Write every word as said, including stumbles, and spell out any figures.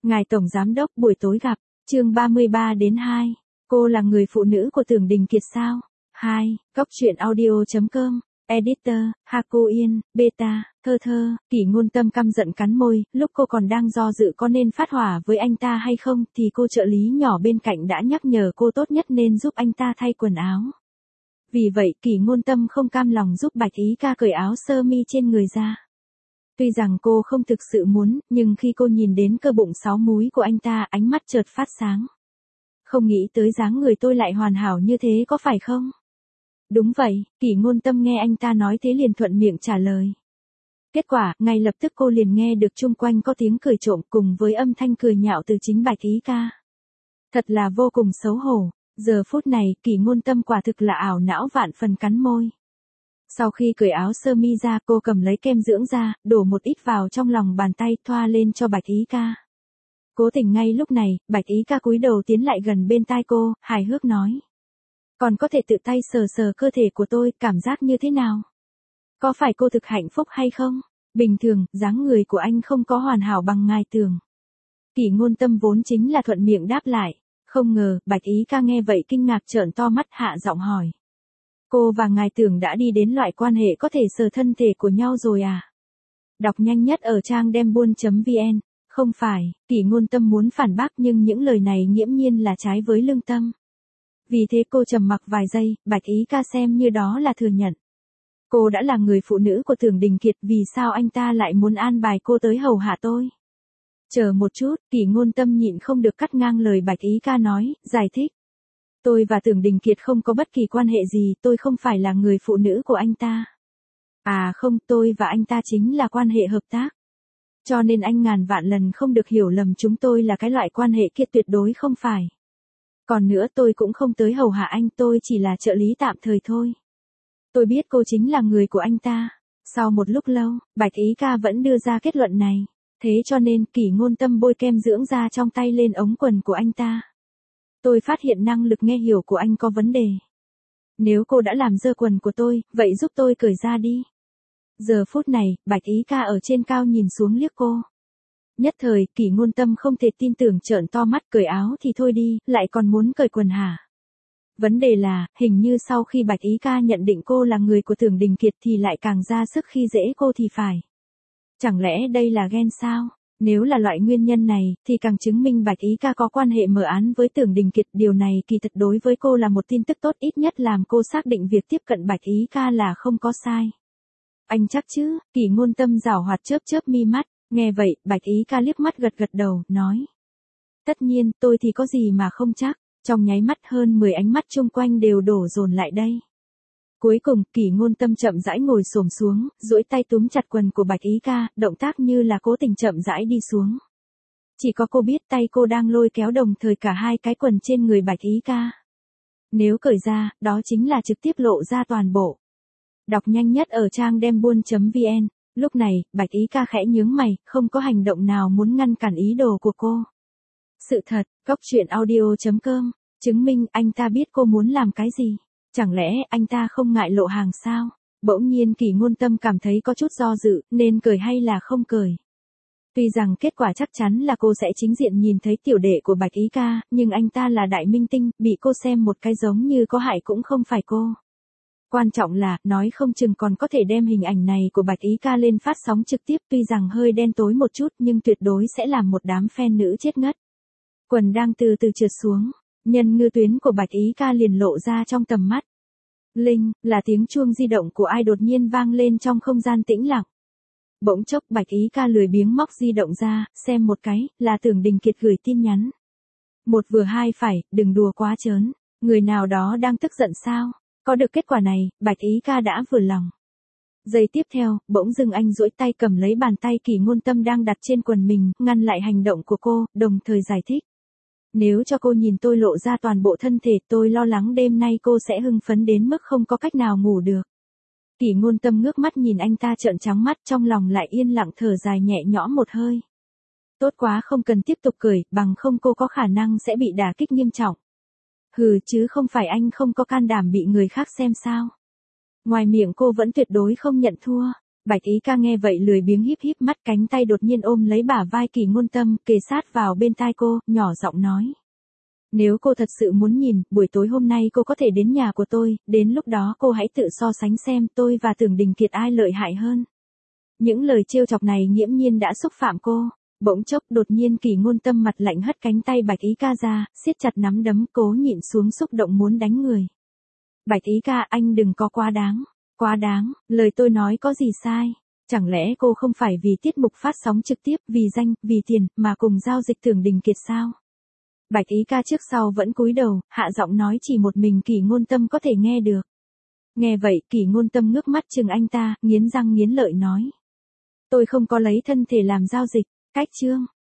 Ngài Tổng Giám Đốc buổi tối gặp, chương ba mươi ba đến hai. Cô là người phụ nữ của Tưởng Đình Kiệt sao? hai. Góc truyện audio chấm com. Editor, Haco Yên, Beta, Thơ Thơ. Kỷ Ngôn Tâm căm giận cắn môi, lúc cô còn đang do dự có nên phát hỏa với anh ta hay không, thì cô trợ lý nhỏ bên cạnh đã nhắc nhở cô tốt nhất nên giúp anh ta thay quần áo. Vì vậy Kỷ Ngôn Tâm không cam lòng giúp Bạch Ý Ca cởi áo sơ mi trên người ra. Tuy rằng cô không thực sự muốn, nhưng khi cô nhìn đến cơ bụng sáu múi của anh ta, ánh mắt chợt phát sáng. Không nghĩ tới dáng người tôi lại hoàn hảo như thế có phải không? Đúng vậy, Kỷ Ngôn Tâm nghe anh ta nói thế liền thuận miệng trả lời. Kết quả, ngay lập tức cô liền nghe được chung quanh có tiếng cười trộm cùng với âm thanh cười nhạo từ chính Bạch Ý Ca. Thật là vô cùng xấu hổ, giờ phút này Kỷ Ngôn Tâm quả thực là ảo não vạn phần cắn môi. Sau khi cởi áo sơ mi ra, cô cầm lấy kem dưỡng da, đổ một ít vào trong lòng bàn tay, thoa lên cho Bạch Ý Ca. Cố tình ngay lúc này, Bạch Ý Ca cúi đầu tiến lại gần bên tai cô, hài hước nói. Còn có thể tự tay sờ sờ cơ thể của tôi, cảm giác như thế nào? Có phải cô thực hạnh phúc hay không? Bình thường, dáng người của anh không có hoàn hảo bằng ngài Tưởng. Kỷ Ngôn Tâm vốn chính là thuận miệng đáp lại. Không ngờ, Bạch Ý Ca nghe vậy kinh ngạc trợn to mắt, hạ giọng hỏi. Cô và ngài Tưởng đã đi đến loại quan hệ có thể sờ thân thể của nhau rồi à? Đọc nhanh nhất ở trang dembuôn chấm vn. Không phải, Kỷ Ngôn Tâm muốn phản bác nhưng những lời này nghiễm nhiên là trái với lương tâm. Vì thế cô trầm mặc vài giây, Bạch Ý Ca xem như đó là thừa nhận. Cô đã là người phụ nữ của Tưởng Đình Kiệt, vì sao anh ta lại muốn an bài cô tới hầu hạ tôi? Chờ một chút, Kỷ Ngôn Tâm nhịn không được cắt ngang lời Bạch Ý Ca nói, giải thích. Tôi và Tưởng Đình Kiệt không có bất kỳ quan hệ gì, tôi không phải là người phụ nữ của anh ta. À không, tôi và anh ta chính là quan hệ hợp tác. Cho nên anh ngàn vạn lần không được hiểu lầm, chúng tôi là cái loại quan hệ kia tuyệt đối không phải. Còn nữa, tôi cũng không tới hầu hạ anh, tôi chỉ là trợ lý tạm thời thôi. Tôi biết cô chính là người của anh ta. Sau một lúc lâu, Bạch Ý Ca vẫn đưa ra kết luận này. Thế cho nên Kỷ Ngôn Tâm bôi kem dưỡng da trong tay lên ống quần của anh ta. Tôi phát hiện năng lực nghe hiểu của anh có vấn đề. Nếu cô đã làm dơ quần của tôi, vậy giúp tôi cởi ra đi. Giờ phút này, Bạch Ý Ca ở trên cao nhìn xuống liếc cô. Nhất thời, Kỷ Ngôn Tâm không thể tin tưởng trợn to mắt, cởi áo thì thôi đi, lại còn muốn cởi quần hả? Vấn đề là, hình như sau khi Bạch Ý Ca nhận định cô là người của Tưởng Đình Kiệt thì lại càng ra sức khi dễ cô thì phải. Chẳng lẽ đây là ghen sao? Nếu là loại nguyên nhân này, thì càng chứng minh Bạch Ý Ca có quan hệ mờ ám với Tưởng Đình Kiệt. Điều này kỳ thật đối với cô là một tin tức tốt, ít nhất làm cô xác định việc tiếp cận Bạch Ý Ca là không có sai. Anh chắc chứ? Kỷ Ngôn Tâm giảo hoạt chớp chớp mi mắt, nghe vậy, Bạch Ý Ca liếc mắt gật gật đầu, nói. Tất nhiên, tôi thì có gì mà không chắc. Trong nháy mắt hơn mười ánh mắt chung quanh đều đổ dồn lại đây. Cuối cùng, Kỷ Ngôn Tâm chậm rãi ngồi xổm xuống, duỗi tay túm chặt quần của Bạch Ý Ca, động tác như là cố tình chậm rãi đi xuống. Chỉ có cô biết tay cô đang lôi kéo đồng thời cả hai cái quần trên người Bạch Ý Ca. Nếu cởi ra, đó chính là trực tiếp lộ ra toàn bộ. Đọc nhanh nhất ở trang dembuôn chấm vn. Lúc này, Bạch Ý Ca khẽ nhướng mày, không có hành động nào muốn ngăn cản ý đồ của cô. Sự thật, góc truyện audio chấm com, chứng minh anh ta biết cô muốn làm cái gì. Chẳng lẽ anh ta không ngại lộ hàng sao? Bỗng nhiên Kỷ Ngôn Tâm cảm thấy có chút do dự, nên cởi hay là không cởi. Tuy rằng kết quả chắc chắn là cô sẽ chính diện nhìn thấy tiểu đệ của Bạch Ý Ca, nhưng anh ta là đại minh tinh, bị cô xem một cái giống như có hại cũng không phải cô. Quan trọng là, nói không chừng còn có thể đem hình ảnh này của Bạch Ý Ca lên phát sóng trực tiếp, tuy rằng hơi đen tối một chút nhưng tuyệt đối sẽ làm một đám fan nữ chết ngất. Quần đang từ từ trượt xuống, nhân ngư tuyến của Bạch Ý Ca liền lộ ra trong tầm mắt. Linh, là tiếng chuông di động của ai đột nhiên vang lên trong không gian tĩnh lặng. Bỗng chốc Bạch Ý Ca lười biếng móc di động ra, xem một cái, là Tưởng Đình Kiệt gửi tin nhắn. Một vừa hai phải, đừng đùa quá trớn, người nào đó đang tức giận sao? Có được kết quả này, Bạch Ý Ca đã vừa lòng. Giây tiếp theo, bỗng dưng anh duỗi tay cầm lấy bàn tay Kỷ Ngôn Tâm đang đặt trên quần mình, ngăn lại hành động của cô, đồng thời giải thích. Nếu cho cô nhìn tôi lộ ra toàn bộ thân thể, tôi lo lắng đêm nay cô sẽ hưng phấn đến mức không có cách nào ngủ được. Kỷ Ngôn Tâm ngước mắt nhìn anh ta trợn trắng mắt, trong lòng lại yên lặng thở dài nhẹ nhõm một hơi. Tốt quá, không cần tiếp tục cười, bằng không cô có khả năng sẽ bị đả kích nghiêm trọng. Hừ, chứ không phải anh không có can đảm bị người khác xem sao. Ngoài miệng cô vẫn tuyệt đối không nhận thua. Bạch Ý ca nghe vậy lười biếng híp híp mắt, cánh tay đột nhiên ôm lấy bả vai Kỳ Ngôn Tâm, kề sát vào bên tai cô, nhỏ giọng nói. Nếu cô thật sự muốn nhìn, buổi tối hôm nay cô có thể đến nhà của tôi, đến lúc đó cô hãy tự so sánh xem tôi và Tưởng Đình Kiệt ai lợi hại hơn. Những lời trêu chọc này nghiễm nhiên đã xúc phạm cô. Bỗng chốc đột nhiên Kỳ Ngôn Tâm mặt lạnh hất cánh tay Bạch Ý ca ra, siết chặt nắm đấm, cố nhịn xuống xúc động muốn đánh người. Bạch Ý ca, anh đừng có quá đáng. Quá đáng, lời tôi nói có gì sai? Chẳng lẽ cô không phải vì tiết mục phát sóng trực tiếp, vì danh, vì tiền, mà cùng giao dịch Tưởng Đình Kiệt sao? Bạch Ý ca trước sau vẫn cúi đầu, hạ giọng nói chỉ một mình Kỳ Ngôn Tâm có thể nghe được. Nghe vậy, Kỳ Ngôn Tâm ngước mắt chừng anh ta, nghiến răng nghiến lợi nói. Tôi không có lấy thân thể làm giao dịch, cách chương.